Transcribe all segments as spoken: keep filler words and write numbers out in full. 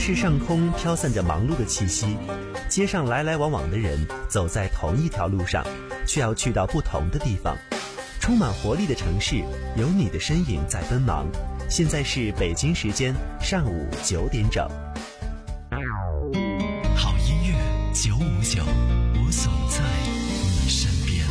市上空飘散着忙碌的气息，街上来来往往的人走在同一条路上，却要去到不同的地方。充满活力的城市，有你的身影在奔忙。现在是北京时间上午九点整。 好音乐九五九，我总在你身边。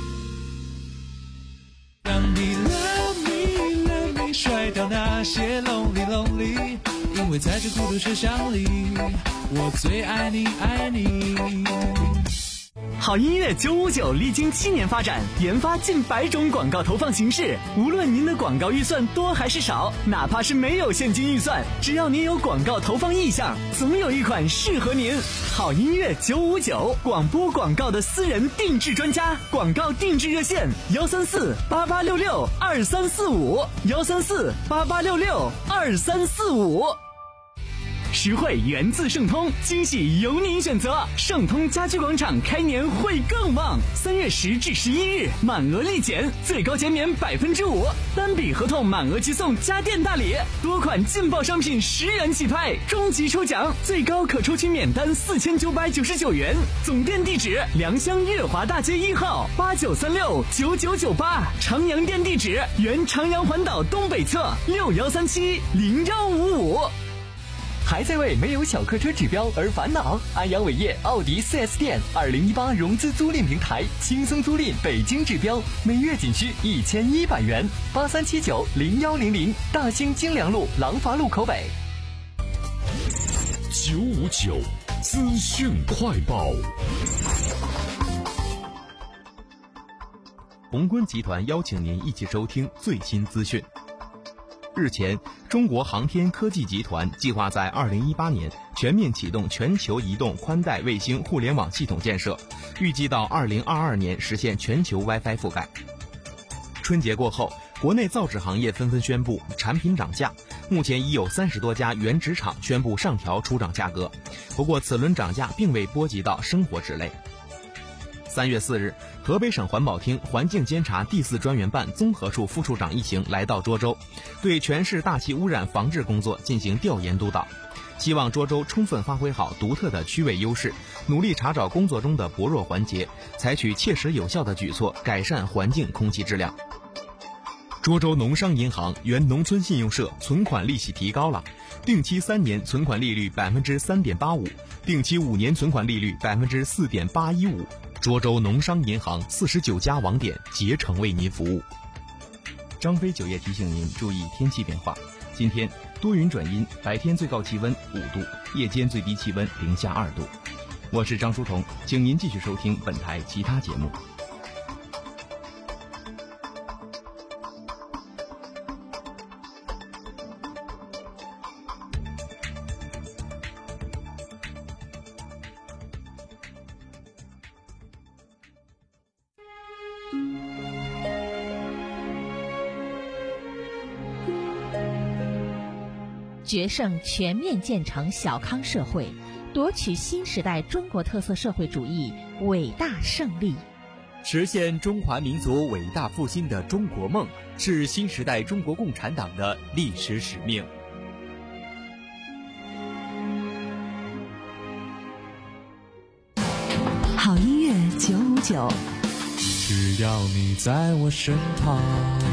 当你 love me love me 甩掉那些 lonely lonely， 因为在这孤独车厢里，我最爱你爱你。 好音乐九五九历经七年发展，研发近百种广告投放形式。无论您的广告预算多还是少，哪怕是没有现金预算，只要您有广告投放意向，总有一款适合您。好音乐九五九，广播广告的私人定制专家，广告定制热线幺三四八八六六二三四五幺三四八八六六二三四五。实惠源自盛通，惊喜由您选择。盛通家居广场开年会更旺，三月十至十一日满额立减，最高减免百分之五，单笔合同满额即送家电大礼，多款劲爆商品十元起拍，终极抽奖最高可抽取免单四千九百九十九元。总店地址：良乡悦华大街一号八九三六九九九八，长阳店地址：原长阳环岛东北侧六幺三七零幺五五。 还在为没有小客车指标而烦恼？安阳伟业奥迪 四 S 店二零一八融资租赁平台，轻松租赁北京指标，每月仅需一千一百元。八三七九零幺零零，大兴京良路廊坊路口北。 九五九资讯快报。 宏观集团邀请您一起收听最新资讯。日前，中国航天科技集团计划在二零一八年全面启动全球移动宽带卫星互联网系统建设，预计到二零二二年实现全球 WiFi 覆盖。春节过后，国内造纸行业纷纷宣布产品涨价，目前已有三十多家原纸厂宣布上调出厂价格。不过，此轮涨价并未波及到生活纸类。三月四日，河北省环保厅环境监察第四专员办综合处副处长一行来到涿州，对全市大气污染防治工作进行调研督导，希望涿州充分发挥好独特的区位优势，努力查找工作中的薄弱环节，采取切实有效的举措，改善环境空气质量。涿州农商银行原农村信用社存款利息提高了，定期三年存款利率百分之三点八五，定期五年存款利率百分之四点八一五。涿州农商银行四十九家网点竭诚为您服务。张飞酒业提醒您注意天气变化，今天多云转阴，白天最高气温五度，夜间最低气温零下二度。我是张书彤，请您继续收听本台其他节目。 决胜全面建成小康社会，夺取新时代中国特色社会主义伟大胜利。 实现中华民族伟大复兴的中国梦，是新时代中国共产党的历史使命。 好音乐九五九， 只要你在我身旁。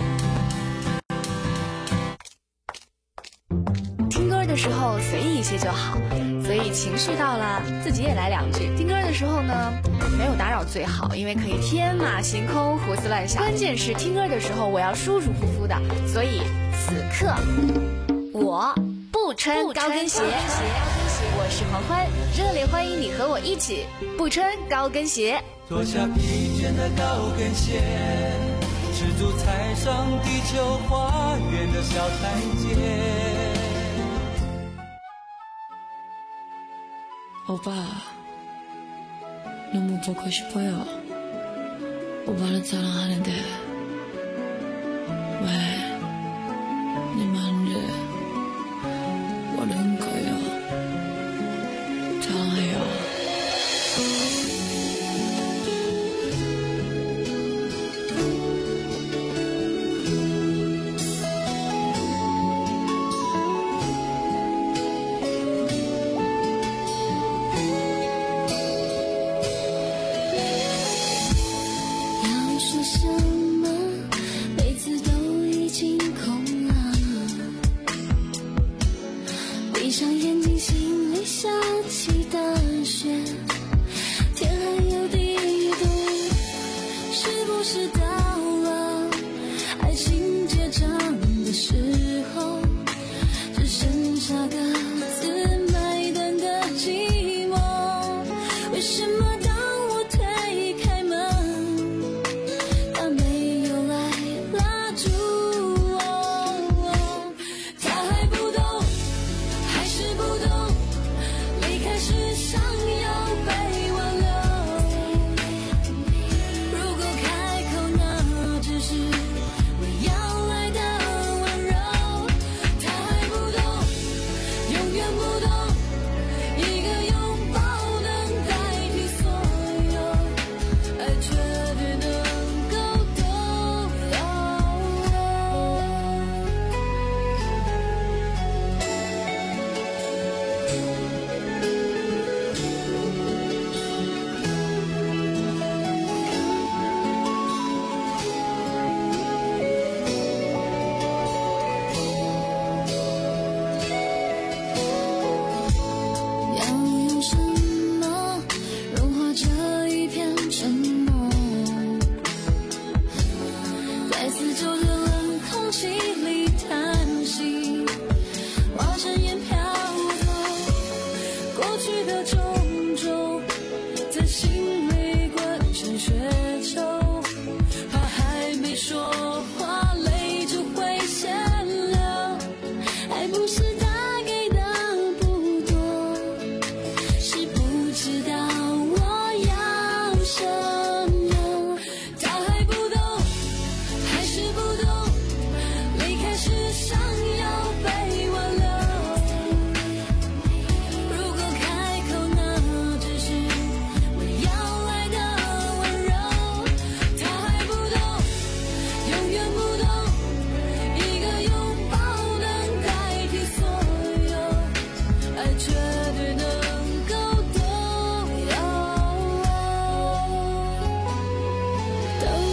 的时候随意一些就好，所以情绪到了自己也来两句。听歌的时候呢，没有打扰最好，因为可以天马行空胡思乱想。关键是听歌的时候我要舒舒服服的，所以此刻我不穿高跟鞋。我是黄欢，热烈欢迎你和我一起不穿高跟鞋。 脱下疲倦的高跟鞋，赤足踩上地球花园的小台阶。 오빠, 너무 보고 싶어요. 오빠를 사랑하는데 왜 내 마음을 모르는 거예요? 사랑해요.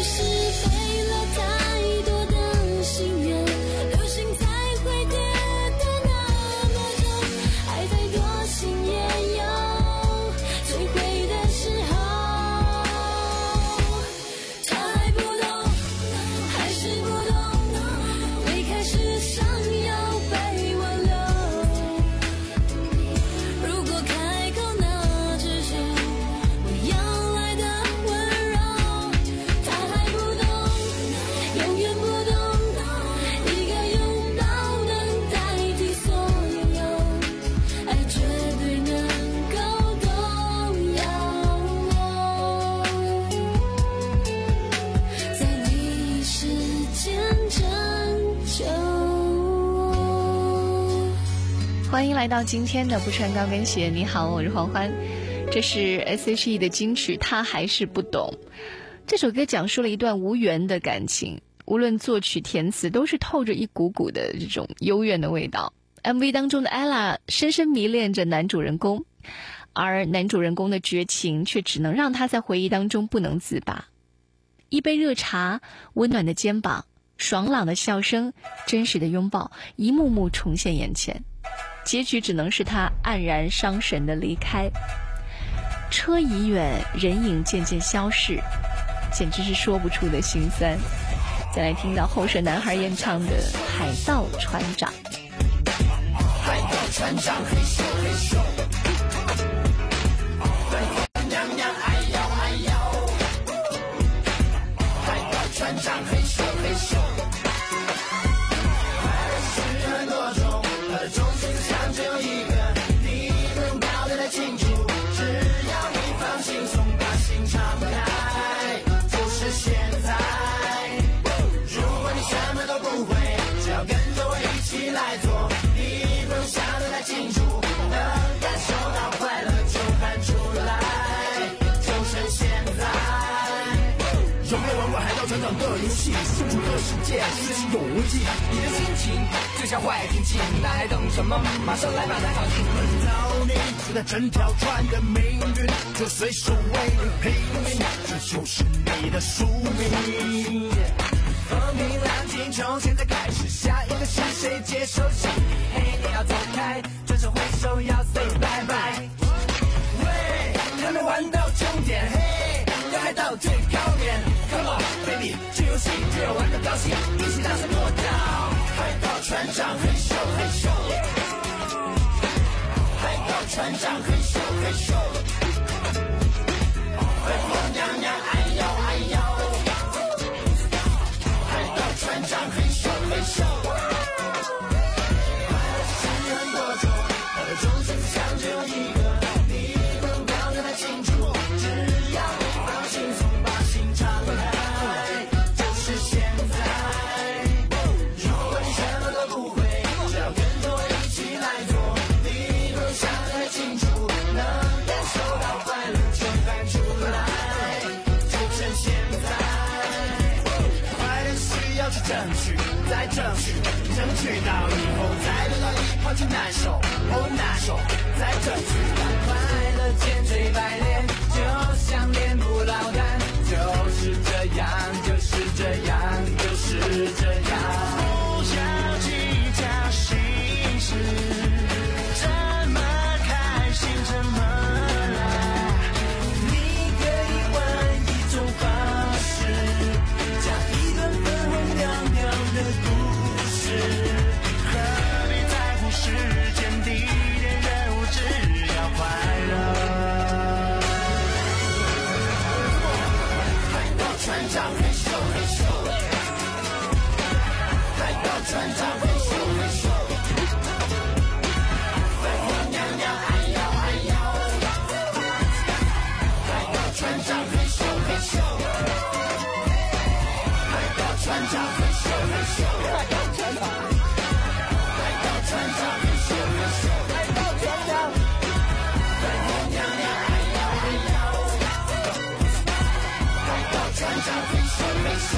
欢迎来到今天的不穿高跟鞋。你好，我是黄欢。这是 S H E 的金曲《他还是不懂》。这首歌讲述了一段无缘的感情，无论作曲填词都是透着一股股的这种幽怨的味道。 M V 当中的 Ella 深深迷恋着男主人公，而男主人公的绝情却只能让他在回忆当中不能自拔。一杯热茶，温暖的肩膀，爽朗的笑声，真实的拥抱，一幕幕重现眼前。结局只能是他黯然伤神的离开。车已远，人影渐渐消逝，简直是说不出的心酸。再来听到后舍男孩演唱的《海盗船长》。 海盗船长嘿咻嘿咻，娘娘哎呦哎呦，海盗船长嘿咻嘿咻，爱是很多种，它的中心思想只有一个，你不用搞得太清楚，只要你放轻松，把心敞开，就是现在。如果你什么都不会，只要跟着我一起来做，你不用想得太清楚，能感受到快乐就喊出来，就趁现在。有没有玩过海盗船长的游戏？身处这世界，随时有危机，你的心情就像坏天气，那还等什么？马上来把它搞定！轮到你，就在整条船的命运，就随时为你拼命，这就是你的宿命。风平浪静，从现在开始，下一个是谁接受洗礼？嘿，你要走开，转身挥手要 say bye bye。喂，还没玩到终点，嘿，要嗨到最高点。Come on baby， 这游戏只有玩的高兴，一起大声跺脚。海盗船长嘿咻嘿咻，海盗船长嘿咻嘿咻，灰姑娘娘哎呦哎呦。船长嘿咻嘿咻，爱是很多种，它的中心思想只有一个，你不用搞得太清楚，只要你放轻松，把心敞开，就是现在。如果你什么都不会，只要跟着我一起来做，你不用想得太清楚，能感受到快乐就喊出来，就趁现在。要去争取，再争取，争取到以后再得到一抛弃难受，哦难受，再争取，让快乐千锤百炼，就像练不老丹，就是这样，就是这样，就是这样。不要计较心事，怎么开心怎么来，你可以换一种方式，加一段粉红亮亮的故事，何必在乎时间地点人物，只要快乐。海盗船长嘿咻嘿咻，海盗船长嘿咻嘿咻，灰姑娘娘哎呦哎呦，海盗船长嘿咻嘿咻，海盗船长嘿咻嘿咻，海盗船长，海盗船长嘿咻嘿咻，海盗船长，灰姑娘娘哎呦哎呦，海盗船长嘿咻嘿咻，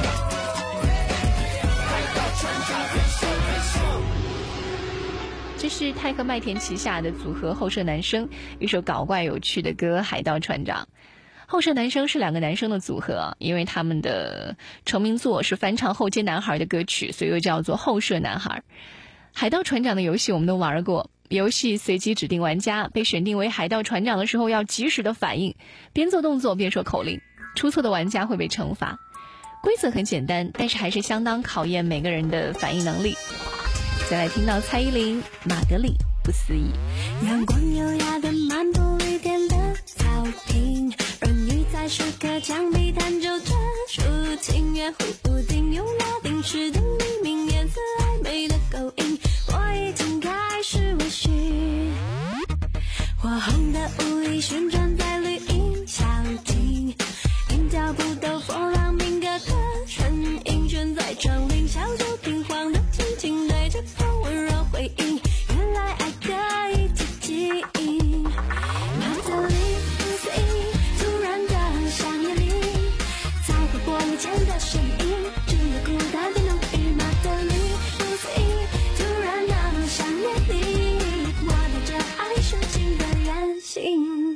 海盗船长嘿咻嘿咻。 这是泰克麦田旗下的组合后舍男生一首搞怪有趣的歌《海盗船长》。 后舍男生是两个男生的组合，因为他们的成名作是翻唱后街男孩的歌曲，所以又叫做后舍男孩。海盗船长的游戏我们都玩过，游戏随机指定玩家，被选定为海盗船长的时候要及时的反应，边做动作边说口令，出错的玩家会被惩罚。规则很简单，但是还是相当考验每个人的反应能力。再来听到蔡依林《马德里不思议》。 阳光优雅的漫步绿点的草坪，儿女在石刻墙壁弹奏着抒情乐，胡定用拉丁诗的黎明，颜色暧昧的勾引，我已经开始微醺。火红的舞衣旋转在绿荫小径，听脚步都风浪鸣歌的声音，悬在窗棂小酒瓶晃的轻轻，对着风温柔回应，原来爱可以自己赢。马德里不思议，突然的想念你，在和玻璃前的身影，只有孤单的浓郁。马德里不思议，突然的想念你，我带着爱抒情的远行。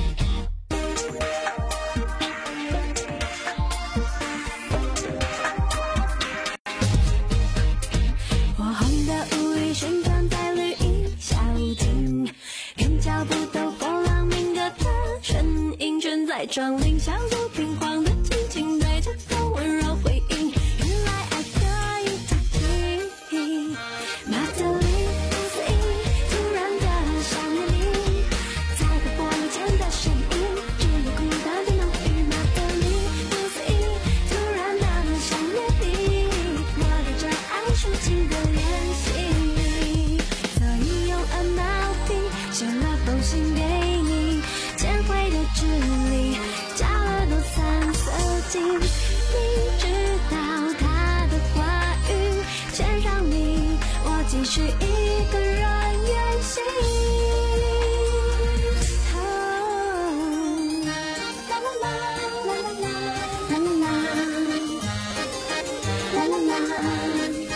火红的舞衣旋转在绿荫小径，跟脚步都风浪鸣歌的声音，悬在窗棂小酒瓶晃的轻轻，对着风温柔回应，原来爱可以自己。马德里不思议，突然的想念你，在和玻璃前的身影，只有孤单的浓郁。马德里不思议，突然的想念你，我带着爱抒情的远行，所以用耳毛笔写了封信给你，铅灰的纸里加了多三色金，你知道他的话语牵上你，我继续一个人远行。啦啦啦啦啦啦啦啦啦啦啦。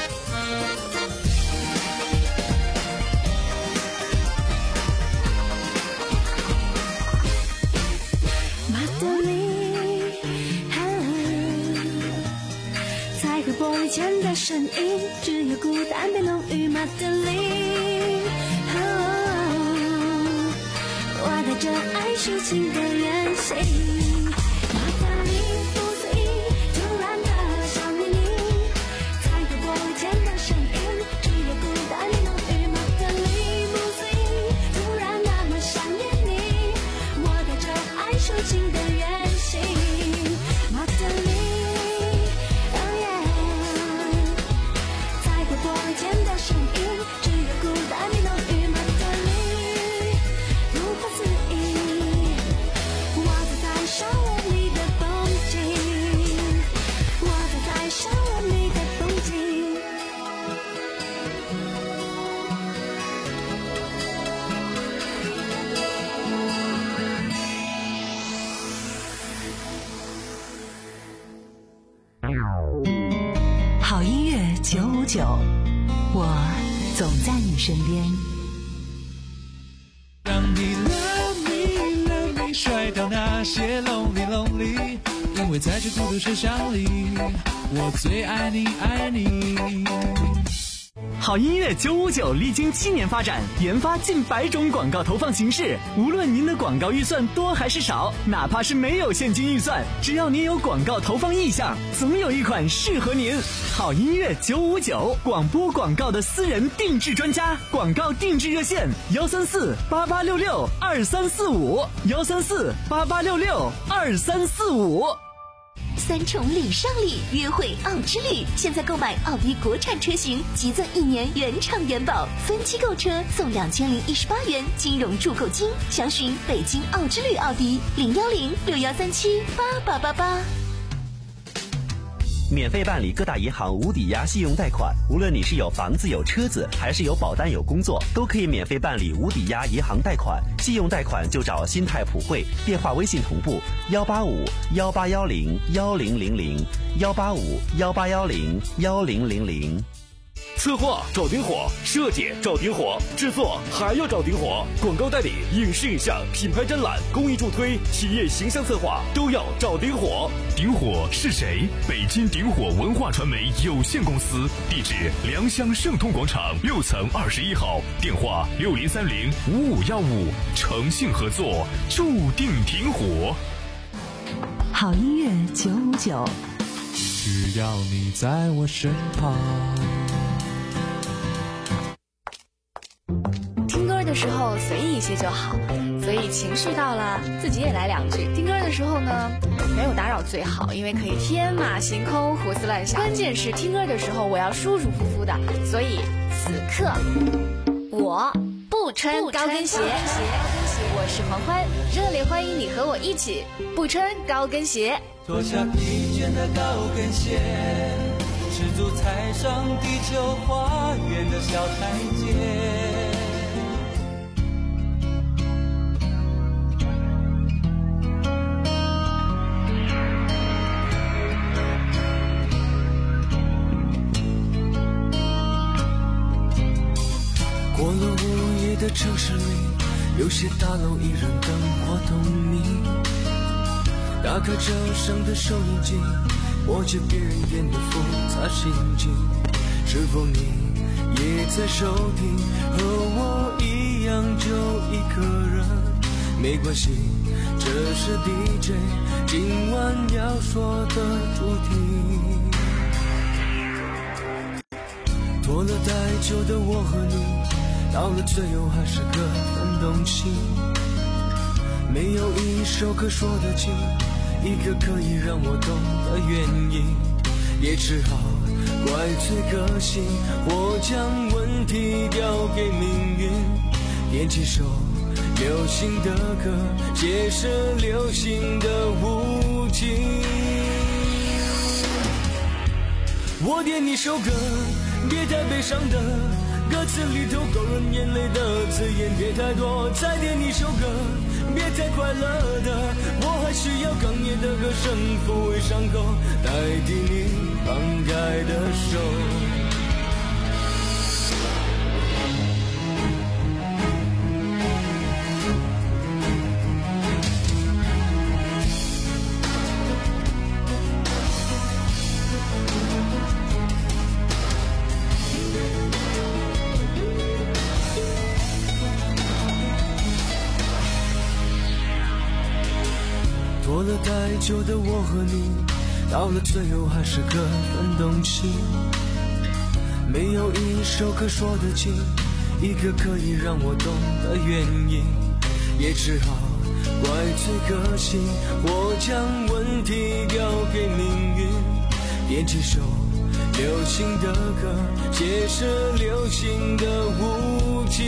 马德里，在和玻璃前的身影，只有孤单的浓郁。马德里，我带着爱抒情的远行。马德里不思议，突然的想念你，在和玻璃前的身影，只有孤单的浓郁。马德里不思议，突然那么想念你，我带着爱抒情的远行。马德里，哦耶，在和玻璃前的身影，只有孤单的浓郁。马德里，不可思议，我走在校园里的风景，我走在校园里的风景。 好音乐九五九，我总在你身边。 让你 love me love me 甩掉那些 lonely lonely， 因为在这孤独车厢里，我最爱你爱你。 好音乐九五九历经七年发展，研发近百种广告投放形式。无论您的广告预算多还是少，哪怕是没有现金预算，只要您有广告投放意向，总有一款适合您。好音乐九五九，广播广告的私人定制专家，广告定制热线：幺三四八八六六二三四五，幺三四八八六六二三四五。 三重礼上礼，约会奥之旅。现在购买奥迪国产车型，即赠一年原厂原保，分期购车送两千零一十八元金融助购金。详询北京奥之旅奥迪零幺零六幺三七八八八八。 免费办理各大银行无抵押信用贷款，无论你是有房子有车子，还是有保单有工作，都可以免费办理无抵押银行贷款。信用贷款就找新泰普惠，电话微信同步幺八五幺八幺零幺零零零幺八五幺八幺零幺零零零。 策划找顶火，设计找顶火，制作还要找顶火，广告代理、影视影像、品牌展览、公益助推、企业形象策划都要找顶火。 顶火是谁？北京顶火文化传媒有限公司，地址良乡盛通广场六层二十一号，电话六零三零五五幺五，诚信合作，注定顶火。 好音乐九五九， 只要你在我身旁。 听歌的时候随意一些就好，所以情绪到了自己也来两句。听歌的时候呢，没有打扰最好，因为可以天马行空、胡思乱想。关键是听歌的时候我要舒舒服服的，所以此刻我不穿高跟鞋。我是黄欢，热烈欢迎你和我一起不穿高跟鞋。 脱下疲倦的高跟鞋，赤足踩上地球花园的小台阶。过了午夜的城市里，有些大楼依然灯火通明，打开车上的收音机，播着别人演的复杂心境。是否你也在收听，和我一样就一个人？没关系，这是 D J 今晚要说的主题。拖了太久的我和你，到了最后还是各分东西。没有一首歌说得清，一个可以让我懂的原因，也只好怪罪个性，或将问题交给命运。编几首流行的歌，解释流行的无情。我点一首歌，别太悲伤的，歌词里头勾人眼泪的字眼别太多。再点一首歌，别太快乐的，我还需要哽咽的歌声抚慰伤口，代替你放开的手。拖了太久的我和你，到了最后还是各分东西。没有一首歌说得清，一个可以让我懂的原因，也只好怪罪个性，或将问题交给命运。编几首流行的歌，解释流行的无情。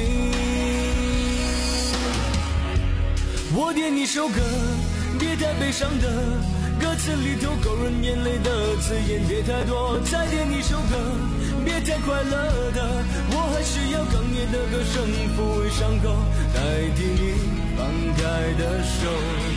我点一首歌，别太悲伤的，歌词里头勾人眼泪的字眼别太多。再点一首歌，别太快乐的，我还需要哽咽的歌声抚慰伤口，代替你放开的手。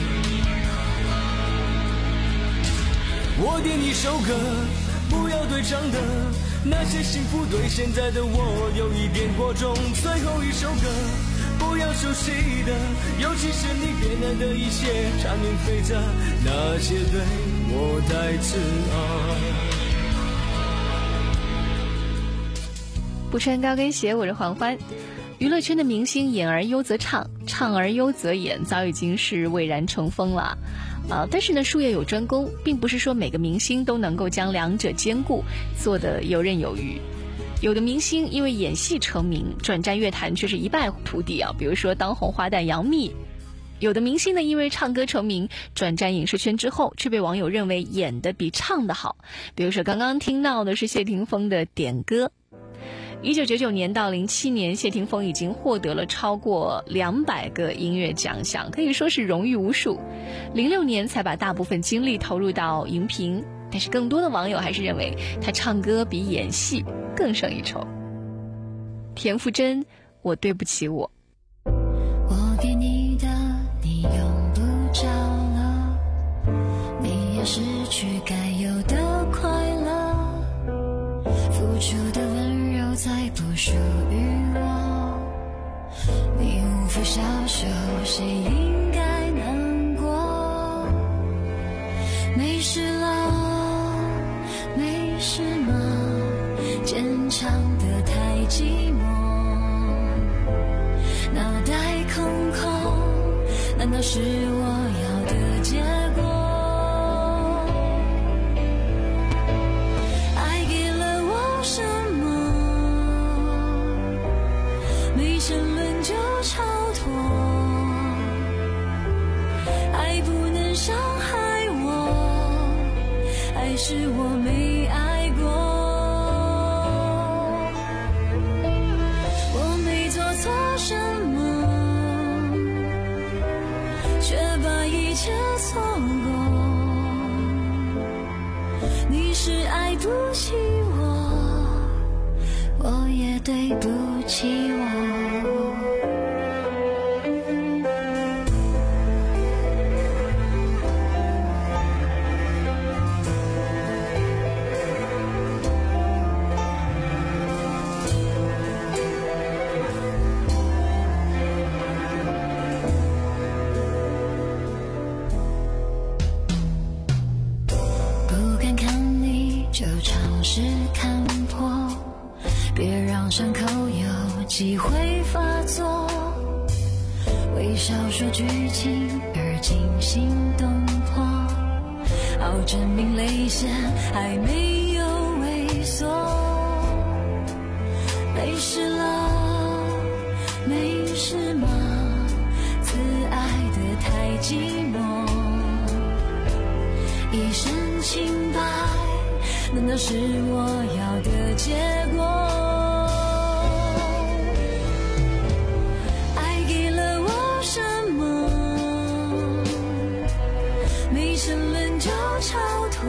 我点一首歌，不要对唱的，那些幸福对现在的我有一点过重。最后一首歌，不要熟悉的，尤其是你别来的一些缠绵悱恻，那些对我太刺耳。 不穿高跟鞋，我是黄欢。娱乐圈的明星演而优则唱，唱而优则演，早已经是蔚然成风了。呃，但是呢，术业有专攻，并不是说每个明星都能够将两者兼顾，做得游刃有余。有的明星因为演戏成名，转战乐坛却是一败涂地啊。比如说当红花旦杨幂。有的明星呢，因为唱歌成名，转战影视圈之后，却被网友认为演得比唱得好。比如说刚刚听到的是谢霆锋的《点歌》。一九九九年到零七年，谢霆锋已经获得了超过两百个音乐奖项，可以说是荣誉无数。零六年才把大部分精力投入到荧屏，但是更多的网友还是认为他唱歌比演戏更胜一筹。田馥甄，我对不起我。 我给你的你用不着了，没有失去该有的快乐，付出的温柔再不属于我，你无法消受，谁应该难过？没事了，没事吗？坚强的太寂寞，脑袋空空，难道是我要的结果？爱给了我什么？没沉沦就超脱，爱不能伤害我，还是我没爱过？我没做错什么，却把一切错过。你是爱不起我，我也对不起我。就尝试看破，别让伤口有机会发作。微笑说剧情而惊心动魄，好证明泪腺还没有萎缩。没事了，没事吗？自爱的太寂寞，一身清白难道是我要的结果？爱给了我什么？没沉沦就超脱，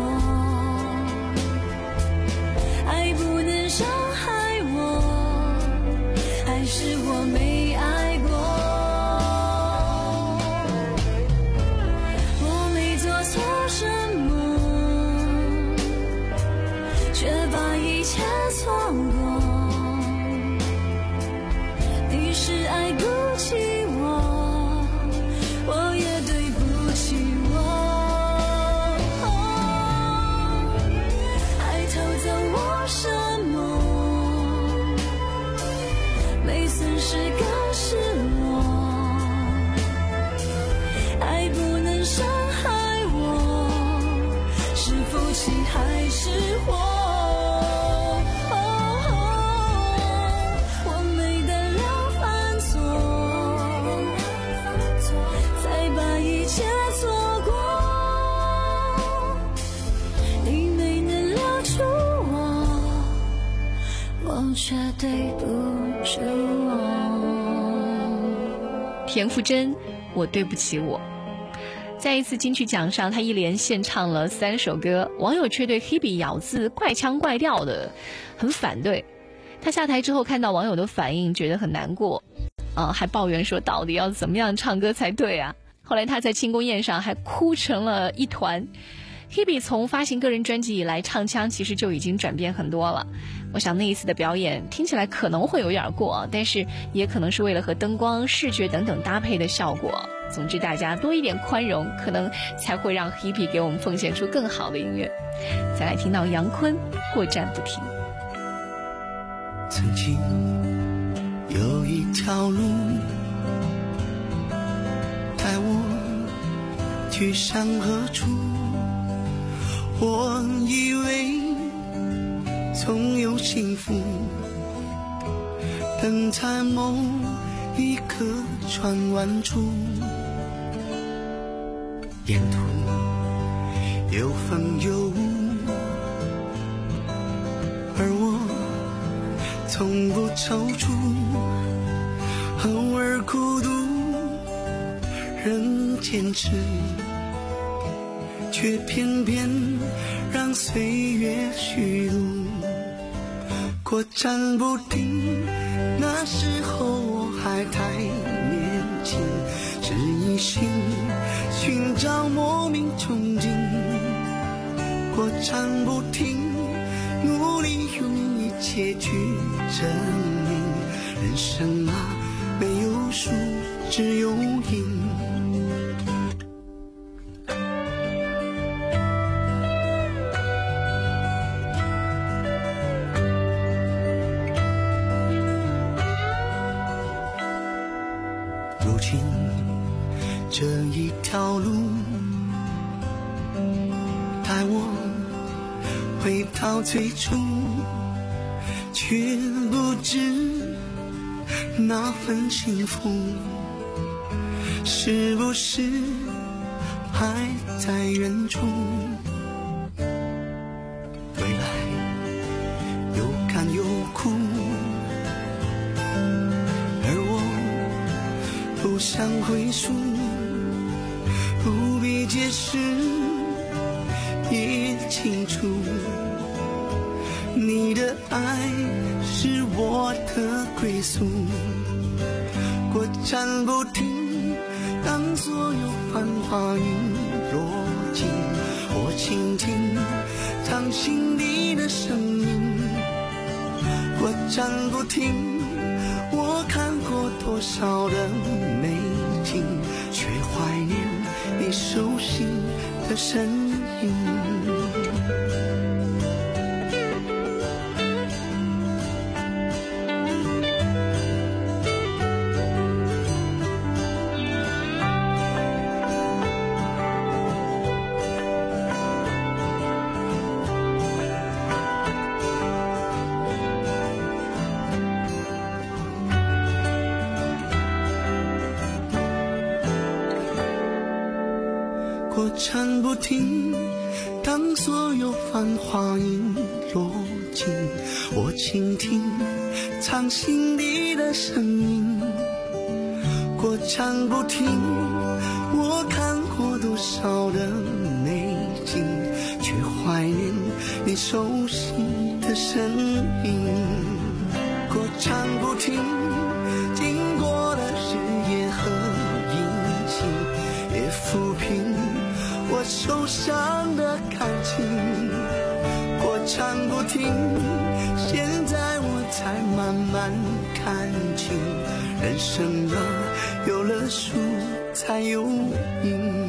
爱不能伤害我，还是我没爱过？我没做错什么，却把一切错过。你是爱不起我，我也对不起我。爱偷走我什么？没损失更是我。爱不能伤害我，是福气还是祸？却对不住我。 田馥甄，我对不起我。在一次金曲奖上，他一连献唱了三首歌，网友却对 Hebe 咬字怪腔怪调的很反对。他下台之后看到网友的反应，觉得很难过，啊，还抱怨说到底要怎么样唱歌才对啊。后来他在庆功宴上还哭成了一团。Hebe 从发行个人专辑以来，唱腔其实就已经转变很多了。我想那一次的表演听起来可能会有点过，但是也可能是为了和灯光、视觉等等搭配的效果。总之大家多一点宽容，可能才会让 Hebe 给我们奉献出更好的音乐。再来听到杨坤过站不停。 曾经有一条路带我去向何处，我以为总有幸福等在某一个转弯处，沿途有风有雾，而我从不踌躇，偶尔孤独仍坚持，却偏偏让岁月虚度。过站不停，那时候我还太年轻，只一心寻找莫名憧憬。过站不停，努力用一切去证明，人生啊，没有输，只有赢。如今这一条路，带我回到最初，却不知那份幸福是不是还在远处。未来有甘有苦，而我不想回溯，不必解释也清楚，你的爱是我的归宿。过站不停，当所有繁华云落尽，我倾听唱心底的声音。过站不停，我看过多少的美景，却怀念你熟悉的身影。过站不停，当所有繁华已落尽，我倾听唱心底的声音。过站不停，我看过多少的美景，却怀念你熟悉的身影。过站不停，经过了日夜和阴晴，也抚平我受伤的感情。过站不停，现在我才慢慢看清，人生啊，有了输才有赢。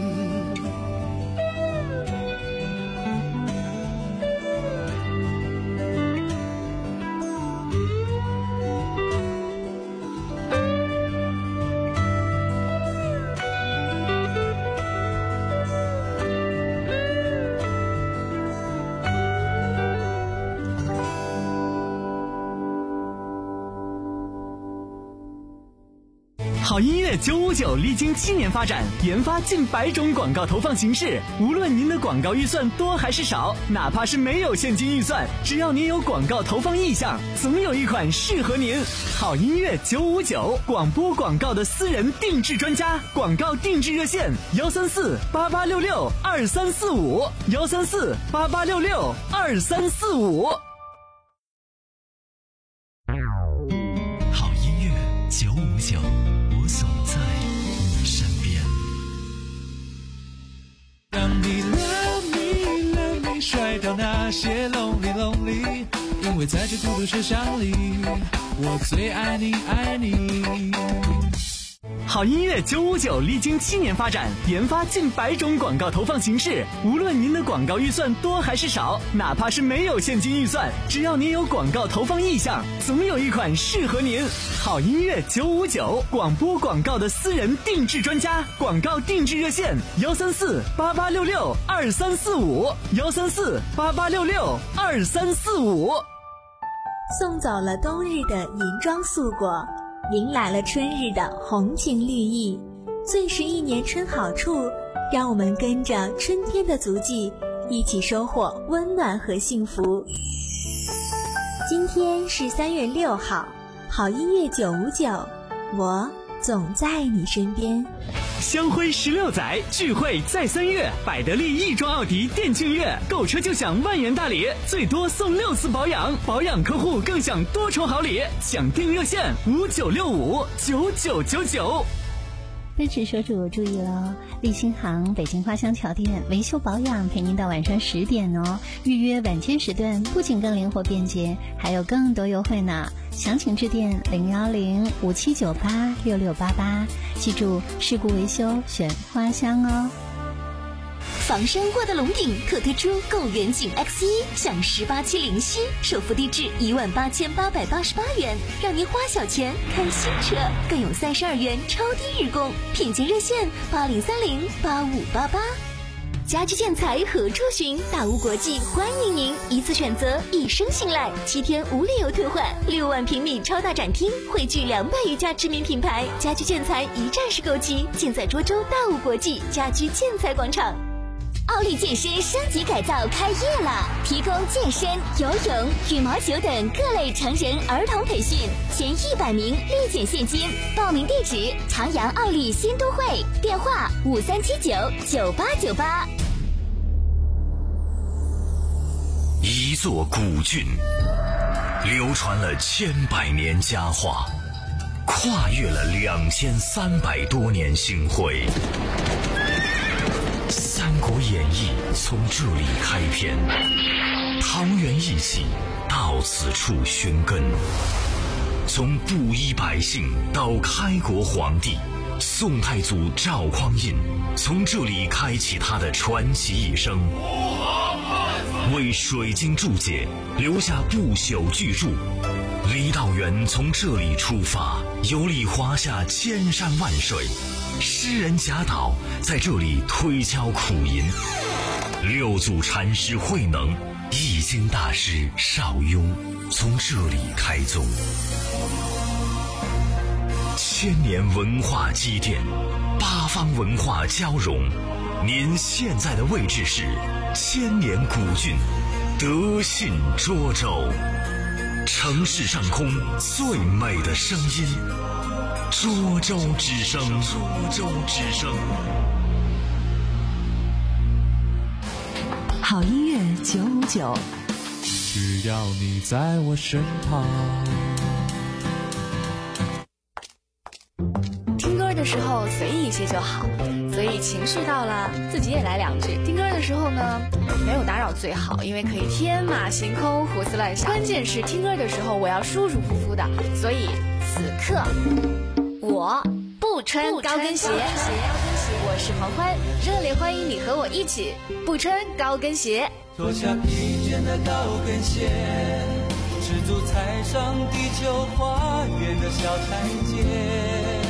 好音乐九五九历经七年发展，研发近百种广告投放形式。无论您的广告预算多还是少，哪怕是没有现金预算，只要您有广告投放意向，总有一款适合您。好音乐九五九，广播广告的私人定制专家，广告定制热线：幺三四八八六六二三四五，幺三四八八六六二三四五。 好音乐九五九。我总在你身边。 让你 love me love me 甩掉那些 lonely lonely， 因为在这孤独车厢里，我最爱你爱你。 好音乐九五九历经七年发展，研发近百种广告投放形式。无论您的广告预算多还是少，哪怕是没有现金预算，只要您有广告投放意向，总有一款适合您。好音乐九五九，广播广告的私人定制专家，广告定制热线：幺三四八八六六二三四五，幺三四八八六六二三四五。 送走了冬日的银装素裹，迎来了春日的红情绿意。最是一年春好处，让我们跟着春天的足迹，一起收获温暖和幸福。今天是三月六号，好音乐九五九，我总在你身边。 香辉十六载，聚会在三月，百得利亦庄奥迪电竞月，购车就享万元大礼，最多送六次保养，保养客户更享多重好礼，抢订热线五九六五九九九九。 奔驰车主注意了，立新行北京花乡桥店维修保养陪您到晚上十点哦。预约晚间时段不仅更灵活便捷，还有更多优惠呢。详情致电零幺零五七九八六六八八，记住事故维修选花乡哦。 房山沃德龙顶可推出购远景 X 一 享十八期零息，首付低至一万八千八百八十八元，让您花小钱开新车，更有三十二元超低日供，品鉴热线八零三零八五八八。家居建材何处寻？大屋国际欢迎您，一次选择，一生信赖，七天无理由退换，六万平米超大展厅，汇聚两百余家知名品牌，家居建材一站式购齐，尽在涿州大屋国际家居建材广场。奥利健身升级改造开业了，提供健身、游泳、羽毛球等各类成人儿童培训，前一百名立减现金。报名地址：长阳奥利新都会，电话五三七九九八九八。 一座古郡，流传了千百年佳话，跨越了两千三百多年星辉。《三国演义》从这里开篇，桃园义气到此处寻根。从布衣百姓到开国皇帝，宋太祖赵匡胤从这里开启他的传奇一生，为水晶注解留下不朽巨著。李道元从这里出发，游历华夏千山万水。诗人贾岛在这里推敲苦吟，六祖禅师慧能、易经大师邵雍从这里开宗。千年文化积淀，八方文化交融。您现在的位置是千年古郡德信涿州，城市上空最美的声音。涿州之声，涿州之声。 好音乐九五九， 只要你在我身旁。 听歌的时候随意一些就好，所以情绪到了，自己也来两句。听歌的时候呢，没有打扰最好，因为可以天马行空、胡思乱想。关键是听歌的时候，我要舒舒服服的，所以此刻。我不穿高跟鞋，我是黄欢，热烈欢迎你和我一起不穿高跟鞋。 脱下披肩的高跟鞋，赤足踩上地球花园的小台阶。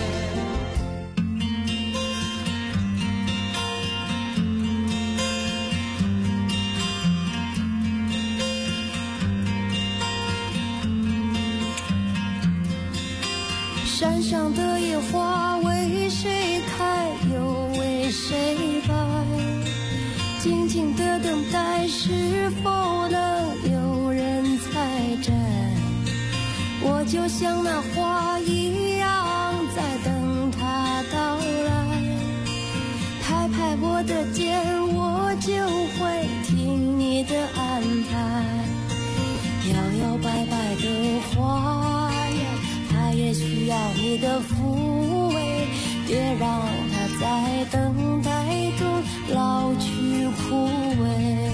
山上的野花为谁开又为谁败，静静的等待是否能有人采摘。我就像那花一样在等它到来，拍拍我的肩，我就会听你的安排。摇摇摆摆的花呀，它也需要你的抚慰，别让它在等待中老去枯萎。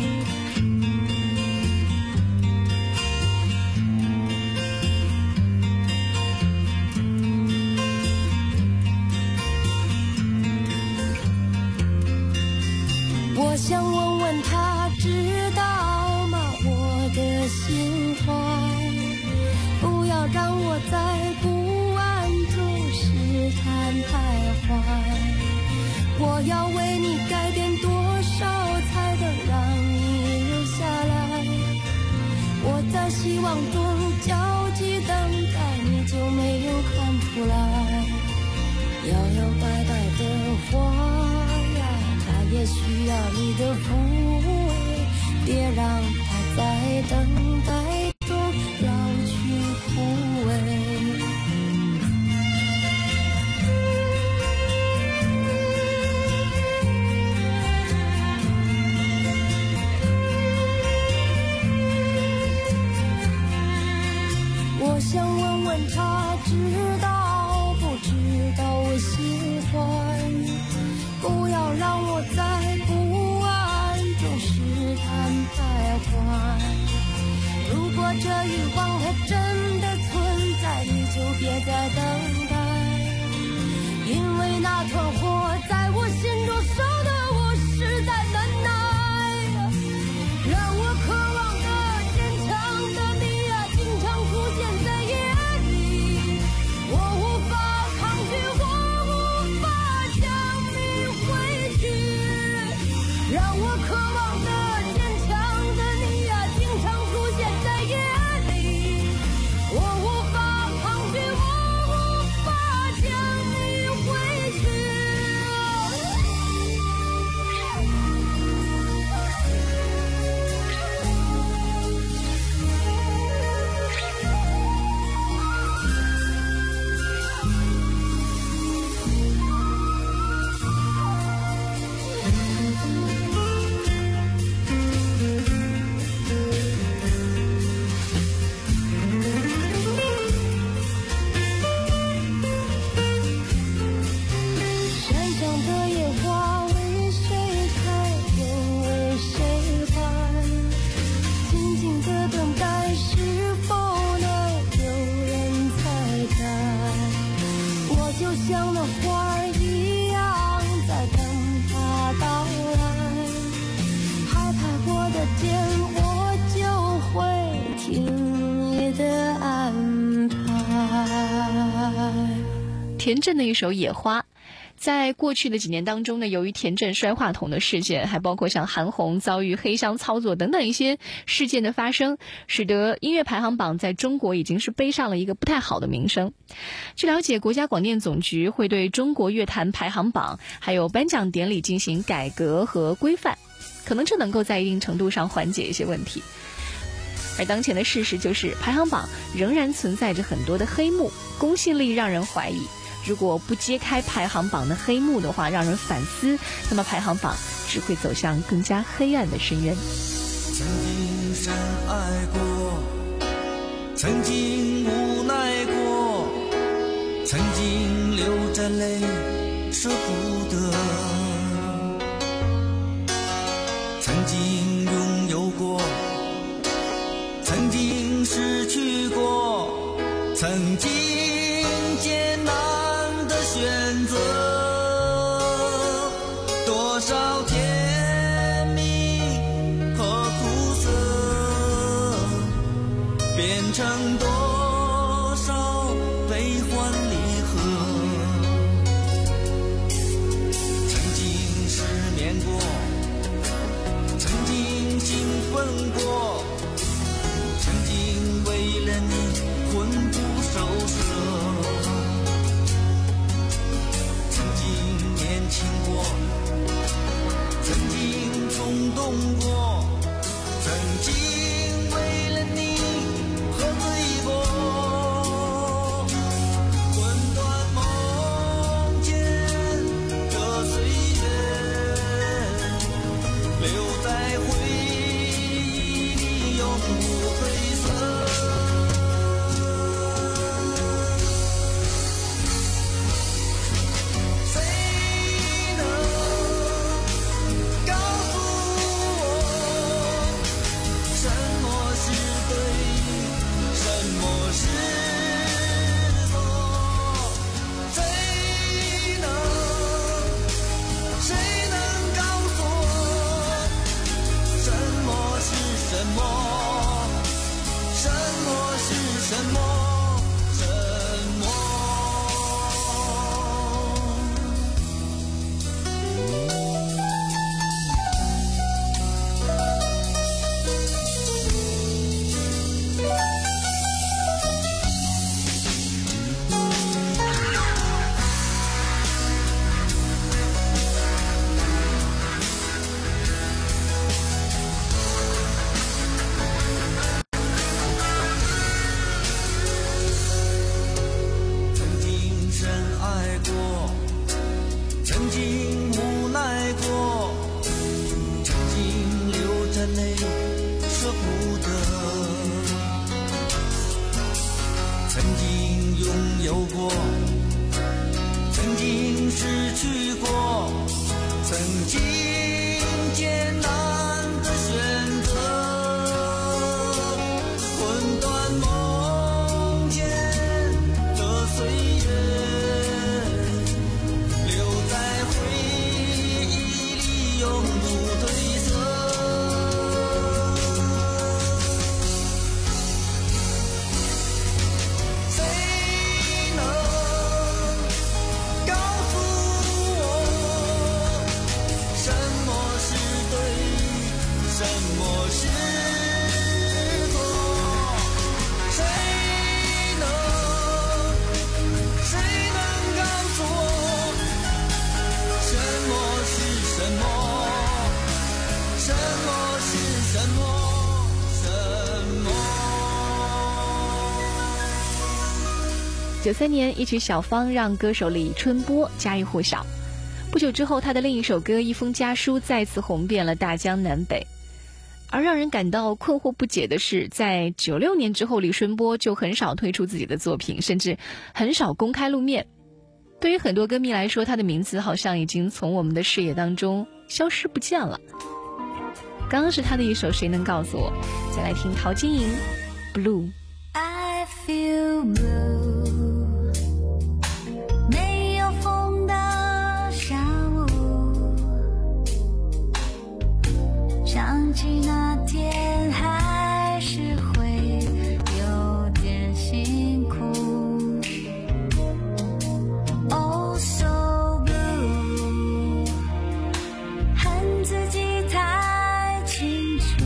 我想问问他知道吗我的心怀，不要让我在不安中试探徘徊。我要为你改变多少才能让你留下来，我在希望中焦急等待，你就没有看出来。摇摇摆摆的花呀，它也需要你的抚慰，别让它在等待中老去枯萎。我想问问他知道不知道我心还在等待，因为那团火在我心中烧得我实在难耐，让我渴望的坚强的你啊，经常出现在夜里，我无法抗拒，我无法将你挥去，让我渴望的坚强的你啊，经常出现在夜里，我无法抗拒，我无法将你挥去。山上的野花为谁开，又为谁开？静静的等待，是否能有人采摘？我就像那花儿一样，在等它到来。害怕过的天，我就会听你的安排。 田震的一首《野花》。在过去的几年当中呢，由于田震摔话筒的事件，还包括像韩红遭遇黑箱操作等等一些事件的发生，使得音乐排行榜在中国已经是背上了一个不太好的名声。据了解，国家广电总局会对中国乐坛排行榜还有颁奖典礼进行改革和规范，可能这能够在一定程度上缓解一些问题。而当前的事实就是，排行榜仍然存在着很多的黑幕，公信力让人怀疑。如果不揭开排行榜的黑幕的话，让人反思，那么排行榜只会走向更加黑暗的深渊。 曾经深爱过，曾经无奈过，曾经流着泪舍不得，曾经拥有过，曾经失去过，曾经艰难选择，多少甜蜜和苦涩，变成多少悲欢离合。曾经失眠过，曾经兴奋过，曾经为了你魂不守舍，年轻过，曾经冲动过，曾经为了你喝醉过，魂断梦见的岁月，留在回忆里永不褪色。有过，曾经失去过，曾经艰难的选择，魂断梦见的九三年，一曲《小芳》让歌手李春波家喻户晓。不久之后，他的另一首歌《一封家书》再次红遍了大江南北。而让人感到困惑不解的是，在九六年之后，李春波就很少推出自己的作品，甚至很少公开露面。对于很多歌迷来说，他的名字好像已经从我们的视野当中消失不见了。刚刚是他的一首《谁能告诉我》，再来听陶晶莹《Blue》。 I feel blue， 没有风的下午，想起那天还是会有点辛苦。 Oh so blue， 恨自己太清楚，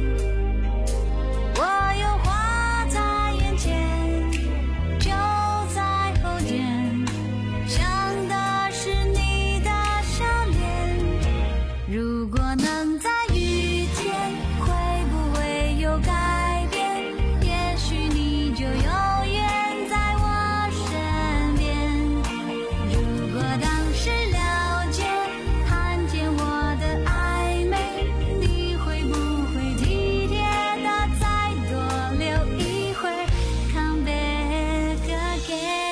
我有话在眼前，就在后肩，想的是你的笑脸。如果能再遇见，会不会有改变？也许你就永远在我身边。如果当时了解，看见我的暧昧，你会不会体贴的再多留一会儿 Come back again。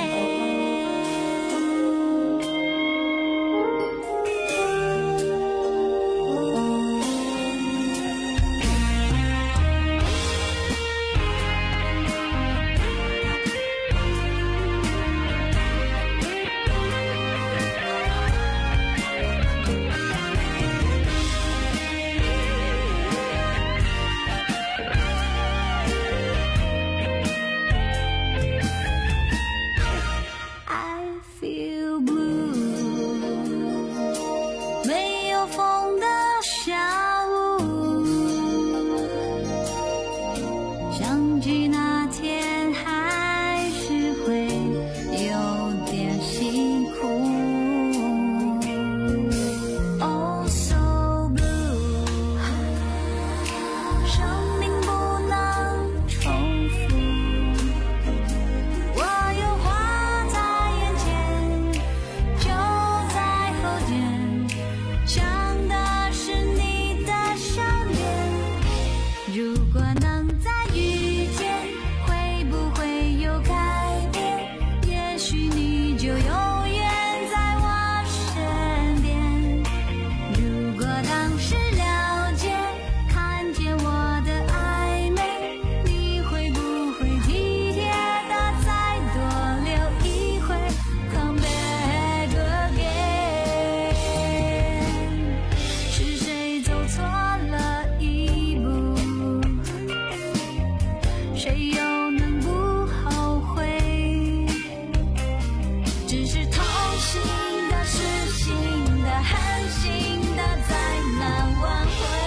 I feel blue， 没有风的下午，想起那天还是会有点辛苦。Oh so blue， 生命不能重复，我有话在眼前，就在后肩，想的是你的笑脸。如果能再遇见，会不会有改变？也许你就永远在我身边。如果当时了解，看见我的暧昧，你会不会体贴的再多留一会儿 Come back again。 是谁走错了一步？谁又能不后悔？只是痛心的、失心的、狠心的，再难挽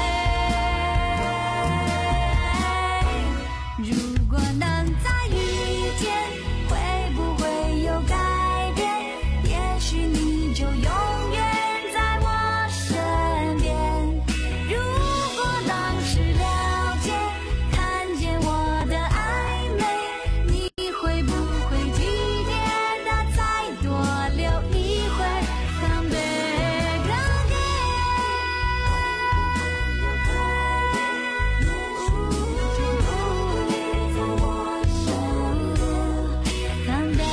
回。如果能再遇见，会不会有改变？也许你就永远在我身边。如果当时了解，看见我的暧昧，你会不会体贴的再多留一会儿 Come back again。Come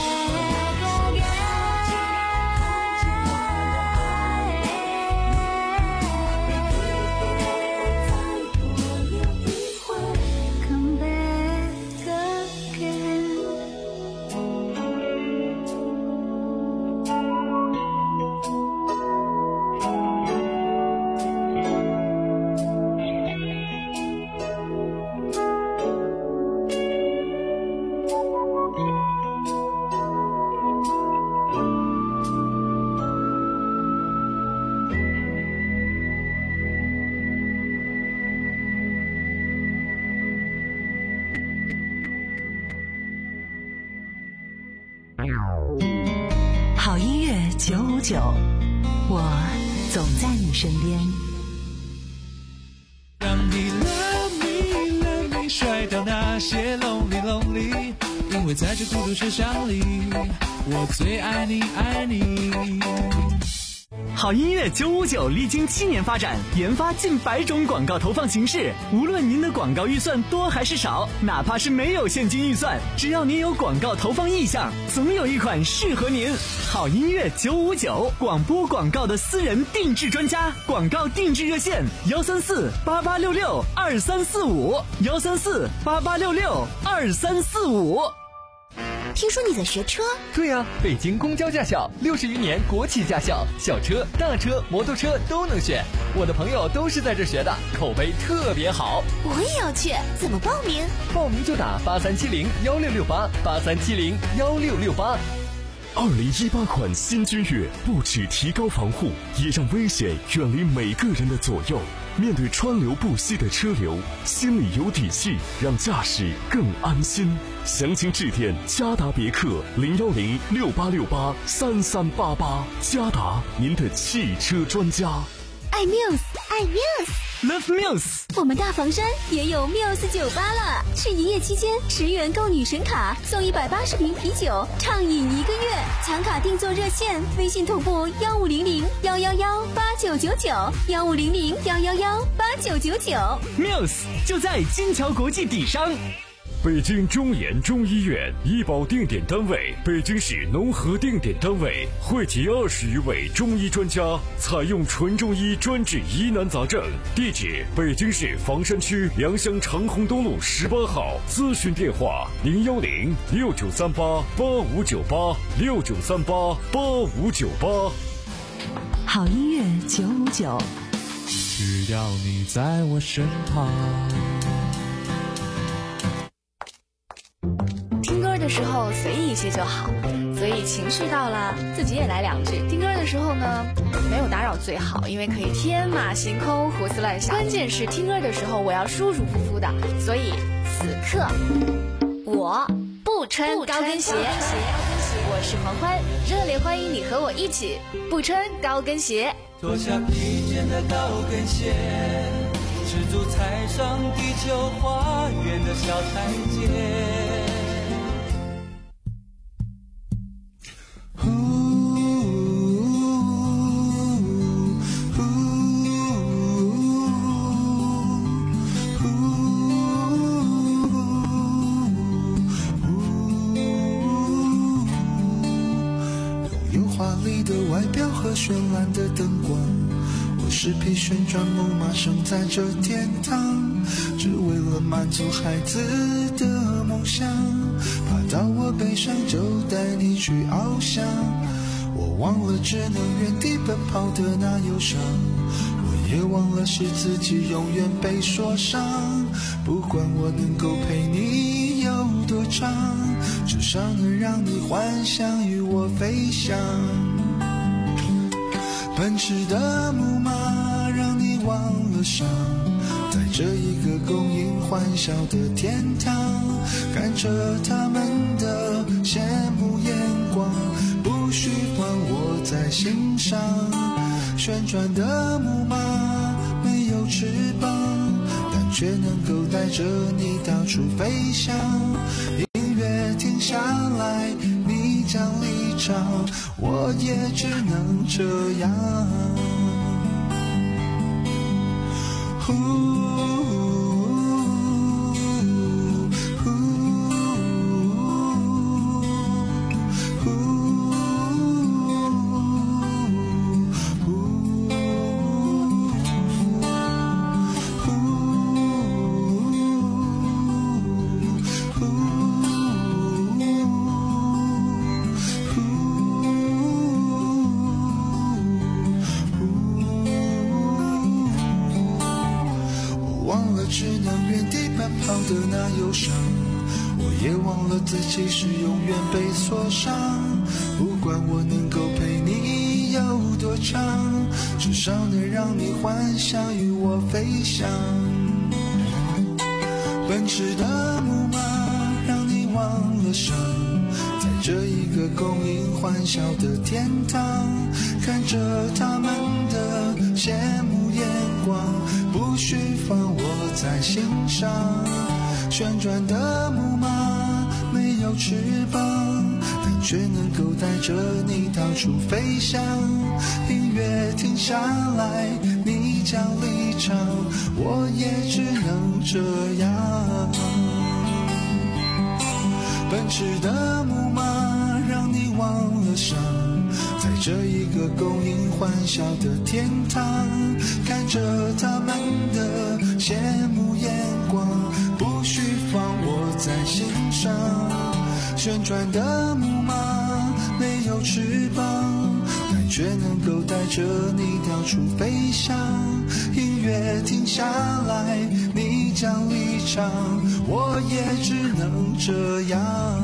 back again。Come back again。 好音乐九五九，我总在你身边。 让你 love me love me 甩掉那些 lonely lonely，因为为在这孤独车厢里，我最爱你爱你。 好音乐九五九历经七年发展，研发近百种广告投放形式。无论您的广告预算多还是少，哪怕是没有现金预算，只要您有广告投放意向，总有一款适合您。好音乐九五九，广播广告的私人定制专家，广告定制热线：幺三四八八六六二三四五，幺三四八八六六二三四五。 听说你在学车？ 对呀、啊，北京公交驾校，六十余年国企驾校，小车、大车、摩托车都能选。我的朋友都是在这学的，口碑特别好。 我也要去，怎么报名？ 报名就打八三七零幺六六八，八三七零幺六六八。 二零一八款新君越不只提高防护，也让危险远离每个人的左右。面对川流不息的车流，心里有底气，让驾驶更安心。详情致电嘉达别克零幺零六八六八三三八八，嘉达您的汽车专家。 爱 Muse， 爱 Muse，Love Muse。 我们大房山也有 Muse 酒吧了，是一夜期间十元购女神卡，送一百八十瓶啤酒，畅饮一个月。抢卡订座热线：微信同步幺五零零幺幺幺八九九九，幺五零零幺幺幺八九九九。 Muse 就在金桥国际底商。 北京中研中医院医保定点单位，北京市农合定点单位，汇集二十余位中医专家，采用纯中医专治疑难杂症。地址：北京市房山区良乡长虹东路十八号。咨询电话：零幺零六九三八八五九八六九三八八五九八。 好音乐九五九， 只要你在我身旁。 听歌的时候随意一些就好，所以情绪到了自己也来两句。听歌的时候呢，没有打扰最好，因为可以天马行空胡思乱想。关键是听歌的时候我要舒舒服服的，所以此刻我不穿高跟鞋。我是黄欢，热烈欢迎你和我一起不穿高跟鞋。 脱下披肩的高跟鞋，赤足踩上地球花园的小台阶。 和绚烂的灯光，我是匹旋转木马，生在这天堂，只为了满足孩子的梦想。爬到我背上就带你去翱翔，我忘了只能原地奔跑的那忧伤，我也忘了是自己永远被说伤。不管我能够陪你有多长，至少能让你幻想与我飞翔。奔驰的木马让你忘了伤，在这一个供应欢笑的天堂，看着他们的羡慕眼光，不需还我在心上。旋转的木马没有翅膀，但却能够带着你到处飞翔。音乐停下来，你将离场，我也只能这样。的那忧伤，我也忘了自己是永远被锁上。不管我能够陪你有多长，至少能让你幻想与我飞翔。奔驰的木马让你忘了伤，在这一个供应欢笑的天堂，看着他们的羡慕眼光，不需放我在心上。旋转的木马没没有翅膀，但却能够带着你到处飞翔。音乐停下来，你将离场，我也只能这样。奔驰的木马让你忘了伤，在这一个供应欢笑的天堂，看着他们的羡慕眼光，不需放我在心上。旋转的木马没有翅膀，但却能够带着你到处飞翔。音乐停下来，你将离场，我也只能这样。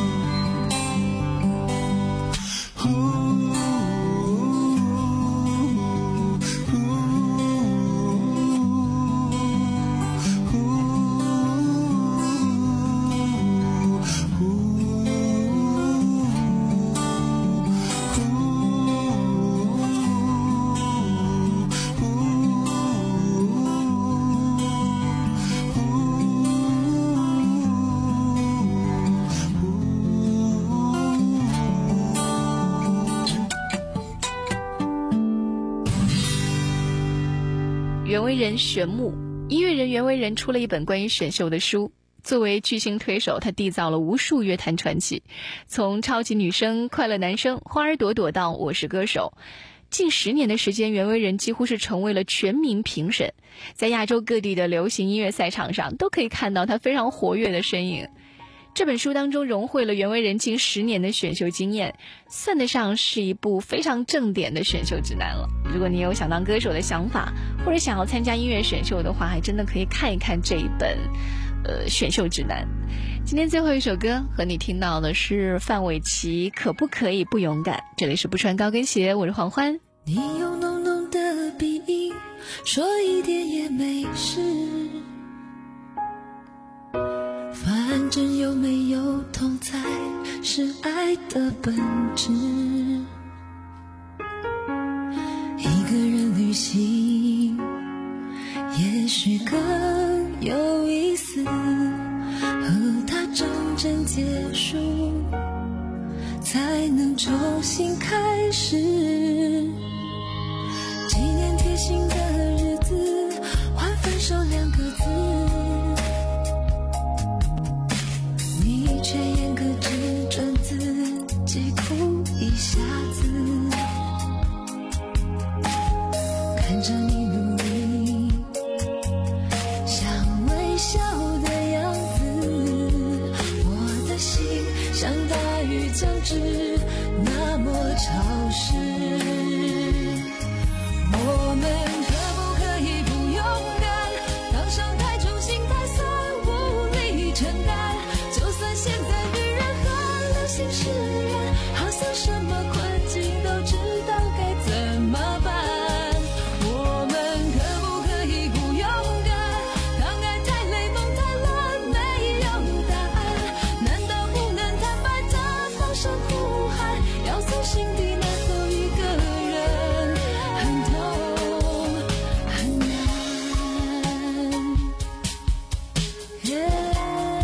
袁惟仁选目，音乐人袁惟仁出了一本关于选秀的书。作为巨星推手，他缔造了无数乐坛传奇，从超级女声、快乐男声、花儿朵朵到我是歌手。近十年的时间，袁惟仁几乎是成为了全民评审，在亚洲各地的流行音乐赛场上都可以看到他非常活跃的身影。这本书当中融汇了袁惟仁近十年的选秀经验，算得上是一部非常正点的选秀指南了。如果你有想当歌手的想法，或者想要参加音乐选秀的话，还真的可以看一看这一本呃选秀指南。今天最后一首歌和你听到的是范玮琪《可不可以不勇敢》。这里是不穿高跟鞋，我是黄欢。 你有浓浓的鼻音，说一点也没事，反正有没有痛才是爱的本质。一个人旅行也许更有意思，和他真正结束才能重新开始。纪念贴心的日子，换分手两个字，却严格只准自己哭一下子，看着你努力想微笑的样子，我的心像大雨将至，那么潮湿。我们可不可以不勇敢，当伤太重，心太酸，无力承担，就算现在女人很流行释然，好像什么困境都知道该怎么办。我们可不可以不勇敢，当爱太累，梦太乱，没有答案，难道不能坦白地放声呼喊，要从心底拿走一个人，很痛很难。Yeah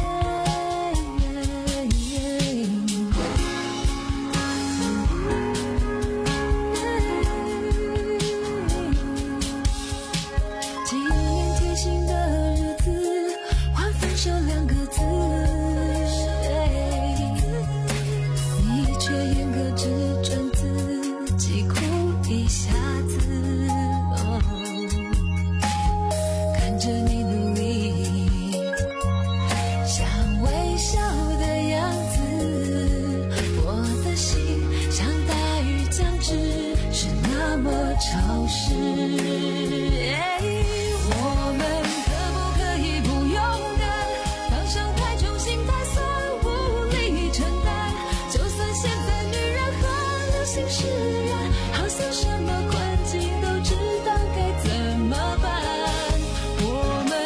潮湿。我们可不可以不勇敢，当伤太重，心太酸，无力承担，就算现在女人很流行释然，好像什么困境都知道该怎么办。我们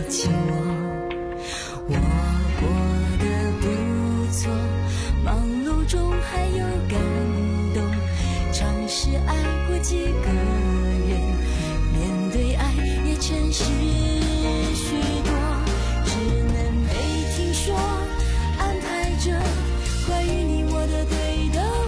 起我。我过得不错，忙碌中还有感动，尝试爱过几个